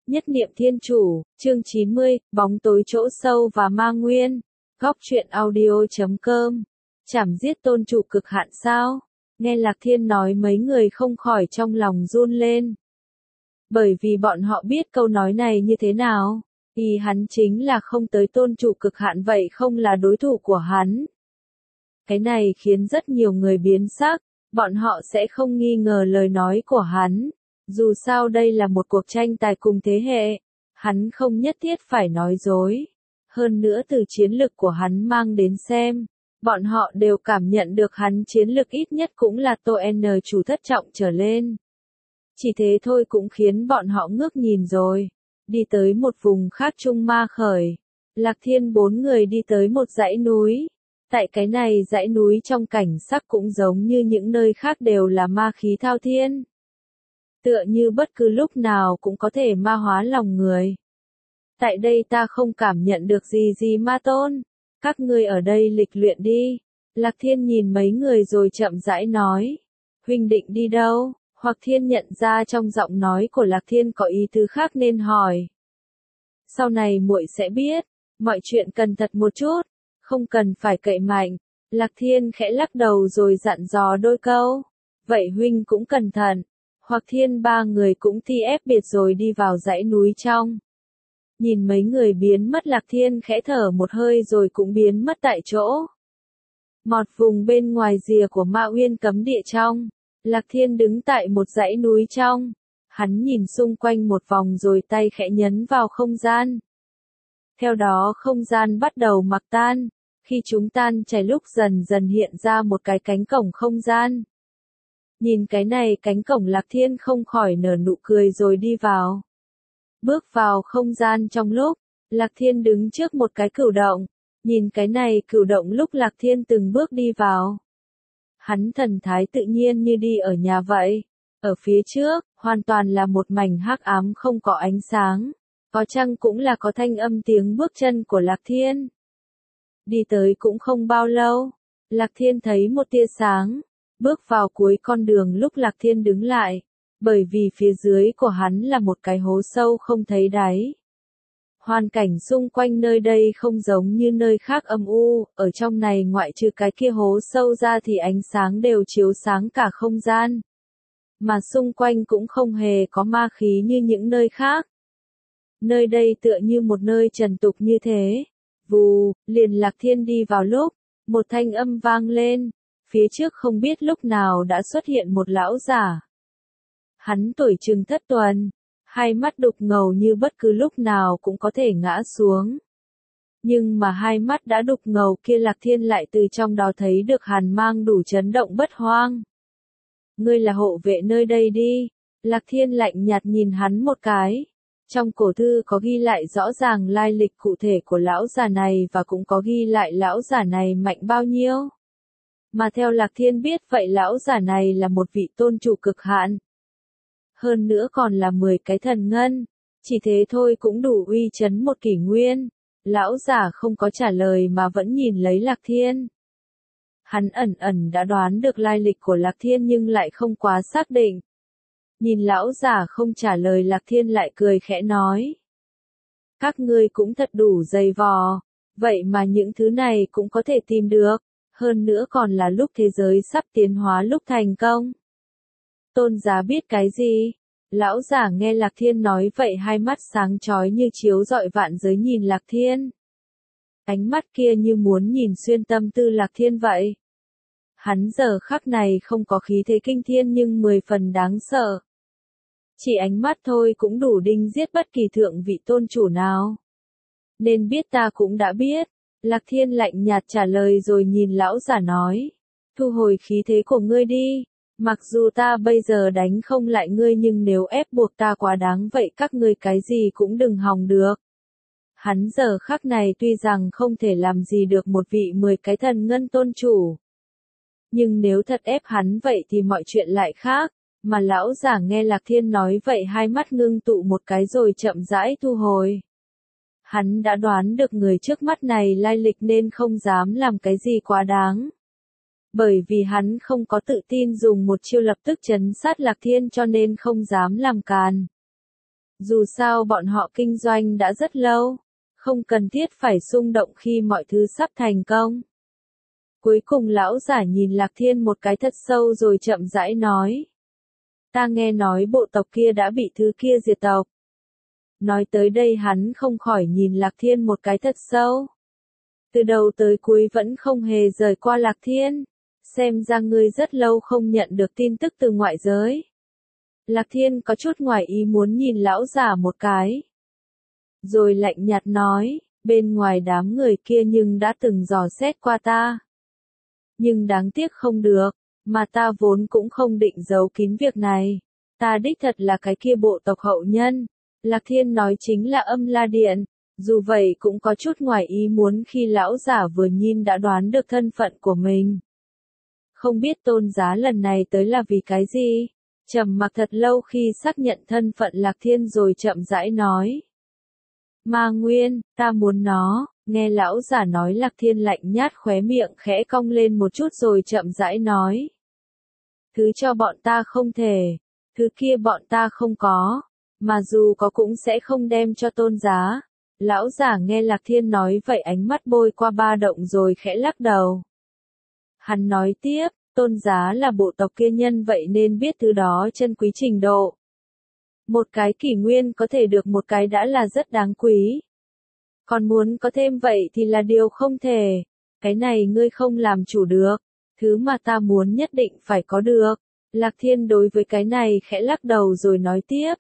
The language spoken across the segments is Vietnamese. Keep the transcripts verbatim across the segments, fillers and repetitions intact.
Nhất niệm thiên chủ, chương chín mươi, bóng tối chỗ sâu và ma nguyên. Góc truyện audio chấm com. Chảm giết tôn chủ cực hạn sao? Nghe Lạc Thiên nói mấy người không khỏi trong lòng run lên. Bởi vì bọn họ biết câu nói này như thế nào. Thì hắn chính là không tới tôn chủ cực hạn vậy không là đối thủ của hắn. Cái này khiến rất nhiều người biến sắc, bọn họ sẽ không nghi ngờ lời nói của hắn. Dù sao đây là một cuộc tranh tài cùng thế hệ, hắn không nhất thiết phải nói dối. Hơn nữa từ chiến lực của hắn mang đến xem, bọn họ đều cảm nhận được hắn chiến lực ít nhất cũng là Tô N chủ thất trọng trở lên. Chỉ thế thôi cũng khiến bọn họ ngước nhìn rồi. Đi tới một vùng khác Trung Ma Khởi, Lạc Thiên bốn người đi tới một dãy núi. Tại cái này dãy núi trong cảnh sắc cũng giống như những nơi khác đều là ma khí thao thiên. Tựa như bất cứ lúc nào cũng có thể ma hóa lòng người. Tại đây ta không cảm nhận được gì gì ma tôn. Các ngươi ở đây lịch luyện đi. Lạc Thiên nhìn mấy người rồi chậm rãi nói. Huynh định đi đâu? Hoặc Thiên nhận ra trong giọng nói của Lạc Thiên có ý tứ khác nên hỏi. Sau này muội sẽ biết. Mọi chuyện cẩn thận một chút. Không cần phải cậy mạnh. Lạc Thiên khẽ lắc đầu rồi dặn dò đôi câu. Vậy huynh cũng cẩn thận. Hoặc Thiên ba người cũng thi ép biệt rồi đi vào dãy núi trong. Nhìn mấy người biến mất Lạc Thiên khẽ thở một hơi rồi cũng biến mất tại chỗ. Một vùng bên ngoài rìa của Ma Uyên cấm địa trong. Lạc Thiên đứng tại một dãy núi trong. Hắn nhìn xung quanh một vòng rồi tay khẽ nhấn vào không gian. Theo đó không gian bắt đầu mặc tan. Khi chúng tan chảy lúc dần dần hiện ra một cái cánh cổng không gian. Nhìn cái này cánh cổng Lạc Thiên không khỏi nở nụ cười rồi đi vào. Bước vào không gian trong lúc, Lạc Thiên đứng trước một cái cửu động. Nhìn cái này cửu động lúc Lạc Thiên từng bước đi vào. Hắn thần thái tự nhiên như đi ở nhà vậy. Ở phía trước, hoàn toàn là một mảnh hắc ám không có ánh sáng. Có chăng cũng là có thanh âm tiếng bước chân của Lạc Thiên. Đi tới cũng không bao lâu, Lạc Thiên thấy một tia sáng. Bước vào cuối con đường lúc Lạc Thiên đứng lại, bởi vì phía dưới của hắn là một cái hố sâu không thấy đáy. Hoàn cảnh xung quanh nơi đây không giống như nơi khác âm u, ở trong này ngoại trừ cái kia hố sâu ra thì ánh sáng đều chiếu sáng cả không gian. Mà xung quanh cũng không hề có ma khí như những nơi khác. Nơi đây tựa như một nơi trần tục như thế. Vù, liền Lạc Thiên đi vào lúc, một thanh âm vang lên. Phía trước không biết lúc nào đã xuất hiện một lão giả. Hắn tuổi chừng thất tuần, hai mắt đục ngầu như bất cứ lúc nào cũng có thể ngã xuống. Nhưng mà hai mắt đã đục ngầu kia Lạc Thiên lại từ trong đó thấy được hàn mang đủ chấn động bất hoang. Ngươi là hộ vệ nơi đây đi. Lạc Thiên lạnh nhạt nhìn hắn một cái. Trong cổ thư có ghi lại rõ ràng lai lịch cụ thể của lão già này và cũng có ghi lại lão già này mạnh bao nhiêu. Mà theo Lạc Thiên biết vậy lão giả này là một vị tôn chủ cực hạn. Hơn nữa còn là mười cái thần ngân. Chỉ thế thôi cũng đủ uy chấn một kỷ nguyên. Lão giả không có trả lời mà vẫn nhìn lấy Lạc Thiên. Hắn ẩn ẩn đã đoán được lai lịch của Lạc Thiên nhưng lại không quá xác định. Nhìn lão giả không trả lời Lạc Thiên lại cười khẽ nói. Các ngươi cũng thật đủ dày vò. Vậy mà những thứ này cũng có thể tìm được. Hơn nữa còn là lúc thế giới sắp tiến hóa lúc thành công. Tôn giá biết cái gì? Lão giả nghe Lạc Thiên nói vậy hai mắt sáng chói như chiếu rọi vạn giới nhìn Lạc Thiên. Ánh mắt kia như muốn nhìn xuyên tâm tư Lạc Thiên vậy. Hắn giờ khắc này không có khí thế kinh thiên nhưng mười phần đáng sợ. Chỉ ánh mắt thôi cũng đủ đinh giết bất kỳ thượng vị tôn chủ nào. Nên biết ta cũng đã biết. Lạc Thiên lạnh nhạt trả lời rồi nhìn lão giả nói. Thu hồi khí thế của ngươi đi. Mặc dù ta bây giờ đánh không lại ngươi nhưng nếu ép buộc ta quá đáng vậy các ngươi cái gì cũng đừng hòng được. Hắn giờ khắc này tuy rằng không thể làm gì được một vị mười cái thần ngân tôn chủ. Nhưng nếu thật ép hắn vậy thì mọi chuyện lại khác. Mà lão giả nghe Lạc Thiên nói vậy hai mắt ngưng tụ một cái rồi chậm rãi thu hồi. Hắn đã đoán được người trước mắt này lai lịch nên không dám làm cái gì quá đáng. Bởi vì hắn không có tự tin dùng một chiêu lập tức trấn sát Lạc Thiên cho nên không dám làm càn. Dù sao bọn họ kinh doanh đã rất lâu, không cần thiết phải xung động khi mọi thứ sắp thành công. Cuối cùng lão giả nhìn Lạc Thiên một cái thật sâu rồi chậm rãi nói. Ta nghe nói bộ tộc kia đã bị thứ kia diệt tộc. Nói tới đây hắn không khỏi nhìn Lạc Thiên một cái thật sâu. Từ đầu tới cuối vẫn không hề rời qua Lạc Thiên. Xem ra ngươi rất lâu không nhận được tin tức từ ngoại giới. Lạc Thiên có chút ngoài ý muốn nhìn lão giả một cái. Rồi lạnh nhạt nói, bên ngoài đám người kia nhưng đã từng dò xét qua ta. Nhưng đáng tiếc không được, mà ta vốn cũng không định giấu kín việc này. Ta đích thật là cái kia bộ tộc hậu nhân. Lạc Thiên nói chính là Âm La Điện. Dù vậy cũng có chút ngoài ý muốn khi lão giả vừa nhìn đã đoán được thân phận của mình. Không biết tôn giá lần này tới là vì cái gì? Trầm mặc thật lâu khi xác nhận thân phận Lạc Thiên rồi chậm rãi nói. Ma Nguyên, ta muốn nó. Nghe lão giả nói Lạc Thiên lạnh nhát khóe miệng khẽ cong lên một chút rồi chậm rãi nói. Thứ cho bọn ta không thể, thứ kia bọn ta không có, mà dù có cũng sẽ không đem cho tôn giá. Lão giả nghe Lạc Thiên nói vậy ánh mắt bôi qua ba động rồi khẽ lắc đầu. Hắn nói tiếp, tôn giá là bộ tộc kia nhân vậy nên biết thứ đó chân quý trình độ. Một cái kỷ nguyên có thể được một cái đã là rất đáng quý. Còn muốn có thêm vậy thì là điều không thể. Cái này ngươi không làm chủ được. Thứ mà ta muốn nhất định phải có được. Lạc Thiên đối với cái này khẽ lắc đầu rồi nói tiếp.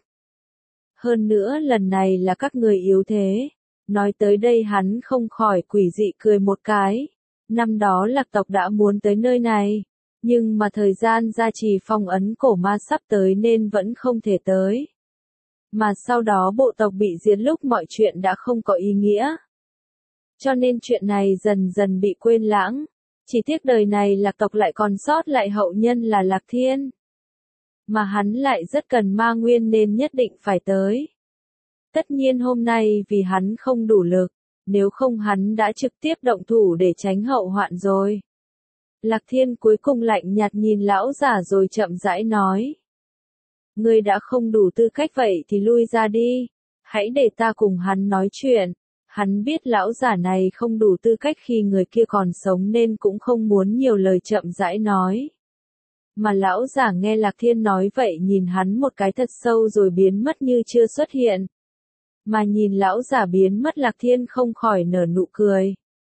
Hơn nữa lần này là các người yếu thế. Nói tới đây hắn không khỏi quỷ dị cười một cái. Năm đó Lạc tộc đã muốn tới nơi này. Nhưng mà thời gian gia trì phong ấn cổ ma sắp tới nên vẫn không thể tới. Mà sau đó bộ tộc bị diệt lúc mọi chuyện đã không có ý nghĩa. Cho nên chuyện này dần dần bị quên lãng. Chỉ tiếc đời này Lạc tộc lại còn sót lại hậu nhân là Lạc Thiên. Mà hắn lại rất cần ma nguyên nên nhất định phải tới. Tất nhiên hôm nay vì hắn không đủ lực, nếu không hắn đã trực tiếp động thủ để tránh hậu hoạn rồi. Lạc Thiên cuối cùng lạnh nhạt nhìn lão giả rồi chậm rãi nói. Ngươi đã không đủ tư cách vậy thì lui ra đi. Hãy để ta cùng hắn nói chuyện. Hắn biết lão giả này không đủ tư cách khi người kia còn sống nên cũng không muốn nhiều lời chậm rãi nói. Mà lão giả nghe Lạc Thiên nói vậy nhìn hắn một cái thật sâu rồi biến mất như chưa xuất hiện. Mà nhìn lão giả biến mất Lạc Thiên không khỏi nở nụ cười.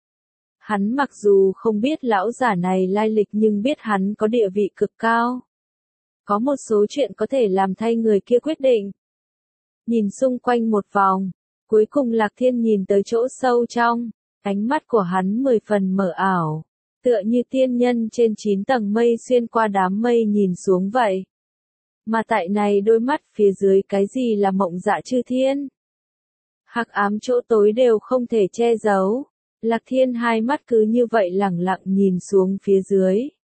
Hắn mặc dù không biết lão giả này lai lịch nhưng biết hắn có địa vị cực cao. Có một số chuyện có thể làm thay người kia quyết định. Nhìn xung quanh một vòng, cuối cùng Lạc Thiên nhìn tới chỗ sâu trong, ánh mắt của hắn mười phần mờ ảo, tựa như tiên nhân trên chín tầng mây xuyên qua đám mây nhìn xuống vậy. Mà tại này đôi mắt phía dưới cái gì là mộng dạ chư thiên? Hắc ám chỗ tối đều không thể che giấu. Lạc Thiên hai mắt cứ như vậy lẳng lặng nhìn xuống phía dưới.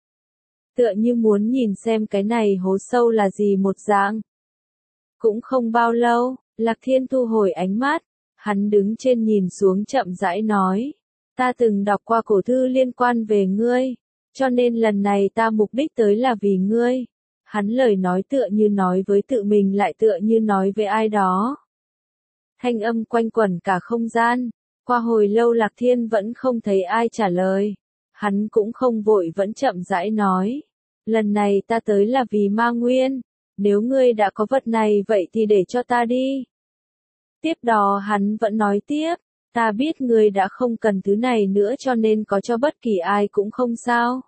Tựa như muốn nhìn xem cái này hố sâu là gì một dạng. Cũng không bao lâu, Lạc Thiên thu hồi ánh mắt, hắn đứng trên nhìn xuống chậm rãi nói. Ta từng đọc qua cổ thư liên quan về ngươi, cho nên lần này ta mục đích tới là vì ngươi. Hắn lời nói tựa như nói với tự mình lại tựa như nói với ai đó. Thanh âm quanh quẩn cả không gian. Qua hồi lâu Lạc Thiên vẫn không thấy ai trả lời. Hắn cũng không vội vẫn chậm rãi nói. Lần này ta tới là vì ma nguyên. Nếu ngươi đã có vật này vậy thì để cho ta đi. Tiếp đó hắn vẫn nói tiếp. Ta biết ngươi đã không cần thứ này nữa cho nên có cho bất kỳ ai cũng không sao.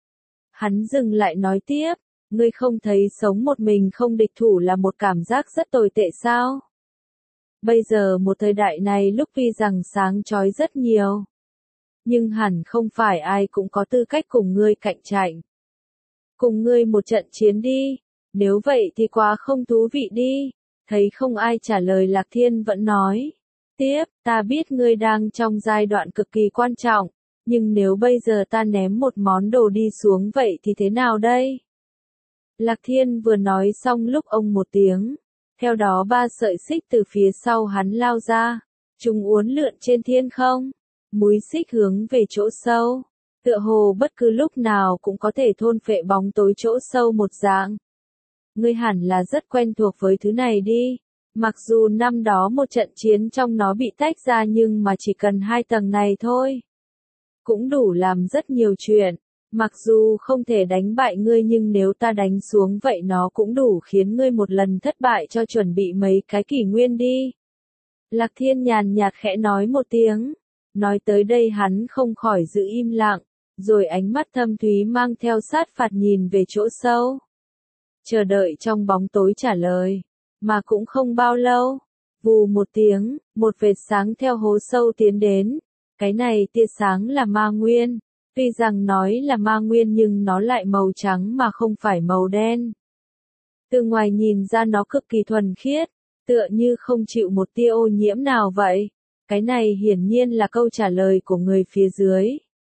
Hắn dừng lại nói tiếp. Ngươi không thấy sống một mình không địch thủ là một cảm giác rất tồi tệ sao? Bây giờ một thời đại này lúc vì rằng sáng chói rất nhiều. Nhưng hẳn không phải ai cũng có tư cách cùng ngươi cạnh tranh. Cùng ngươi một trận chiến đi. Nếu vậy thì quá không thú vị đi. Thấy không ai trả lời Lạc Thiên vẫn nói. Tiếp, ta biết ngươi đang trong giai đoạn cực kỳ quan trọng. Nhưng nếu bây giờ ta ném một món đồ đi xuống vậy thì thế nào đây? Lạc Thiên vừa nói xong lúc ông một tiếng. Theo đó ba sợi xích từ phía sau hắn lao ra. Chúng uốn lượn trên thiên không. Múi xích hướng về chỗ sâu. Tựa hồ bất cứ lúc nào cũng có thể thôn phệ bóng tối chỗ sâu một dạng. Ngươi hẳn là rất quen thuộc với thứ này đi. Mặc dù năm đó một trận chiến trong nó bị tách ra nhưng mà chỉ cần hai tầng này thôi. Cũng đủ làm rất nhiều chuyện. Mặc dù không thể đánh bại ngươi nhưng nếu ta đánh xuống vậy nó cũng đủ khiến ngươi một lần thất bại cho chuẩn bị mấy cái kỷ nguyên đi. Lạc Thiên nhàn nhạt khẽ nói một tiếng. Nói tới đây hắn không khỏi giữ im lặng, rồi ánh mắt thâm thúy mang theo sát phạt nhìn về chỗ sâu. Chờ đợi trong bóng tối trả lời. Mà cũng không bao lâu. Vù một tiếng, một vệt sáng theo hố sâu tiến đến. Cái này tia sáng là ma nguyên. Tuy rằng nói là ma nguyên nhưng nó lại màu trắng mà không phải màu đen. Từ ngoài nhìn ra nó cực kỳ thuần khiết, tựa như không chịu một tia ô nhiễm nào vậy. Cái này hiển nhiên là câu trả lời của người phía dưới.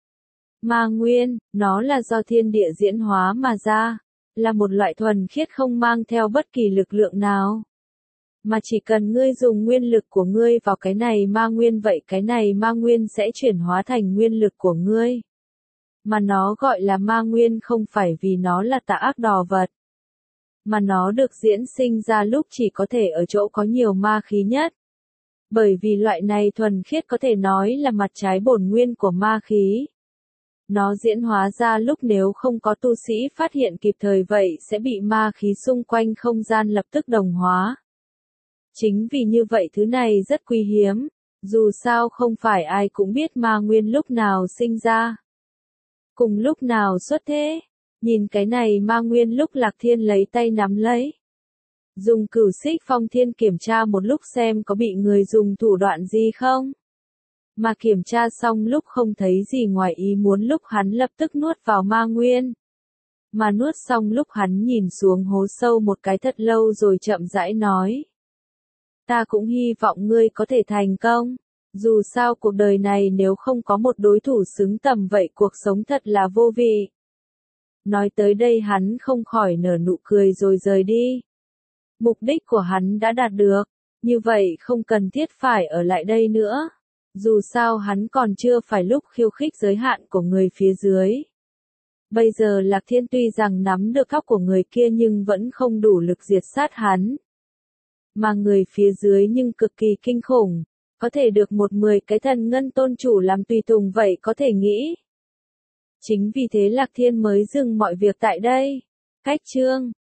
Ma nguyên, nó là do thiên địa diễn hóa mà ra, là một loại thuần khiết không mang theo bất kỳ lực lượng nào. Mà chỉ cần ngươi dùng nguyên lực của ngươi vào cái này ma nguyên vậy cái này ma nguyên sẽ chuyển hóa thành nguyên lực của ngươi. Mà nó gọi là ma nguyên không phải vì nó là tà ác đò vật. Mà nó được diễn sinh ra lúc chỉ có thể ở chỗ có nhiều ma khí nhất. Bởi vì loại này thuần khiết có thể nói là mặt trái bổn nguyên của ma khí. Nó diễn hóa ra lúc nếu không có tu sĩ phát hiện kịp thời vậy sẽ bị ma khí xung quanh không gian lập tức đồng hóa. Chính vì như vậy thứ này rất quý hiếm, dù sao không phải ai cũng biết ma nguyên lúc nào sinh ra. Cùng lúc nào xuất thế, nhìn cái này ma nguyên lúc Lạc Thiên lấy tay nắm lấy. Dùng cửu xích phong thiên kiểm tra một lúc xem có bị người dùng thủ đoạn gì không. Mà kiểm tra xong lúc không thấy gì ngoài ý muốn lúc hắn lập tức nuốt vào ma nguyên. Mà nuốt xong lúc hắn nhìn xuống hố sâu một cái thật lâu rồi chậm rãi nói. Ta cũng hy vọng ngươi có thể thành công. Dù sao cuộc đời này nếu không có một đối thủ xứng tầm vậy cuộc sống thật là vô vị. Nói tới đây hắn không khỏi nở nụ cười rồi rời đi. Mục đích của hắn đã đạt được, như vậy không cần thiết phải ở lại đây nữa. Dù sao hắn còn chưa phải lúc khiêu khích giới hạn của người phía dưới. Bây giờ Lạc Thiên tuy rằng nắm được tóc của người kia nhưng vẫn không đủ lực diệt sát hắn. Mà người phía dưới nhưng cực kỳ kinh khủng, có thể được một mười cái thần ngân tôn chủ làm tùy tùng vậy có thể nghĩ. Chính vì thế Lạc Thiên mới dừng mọi việc tại đây. Cách chương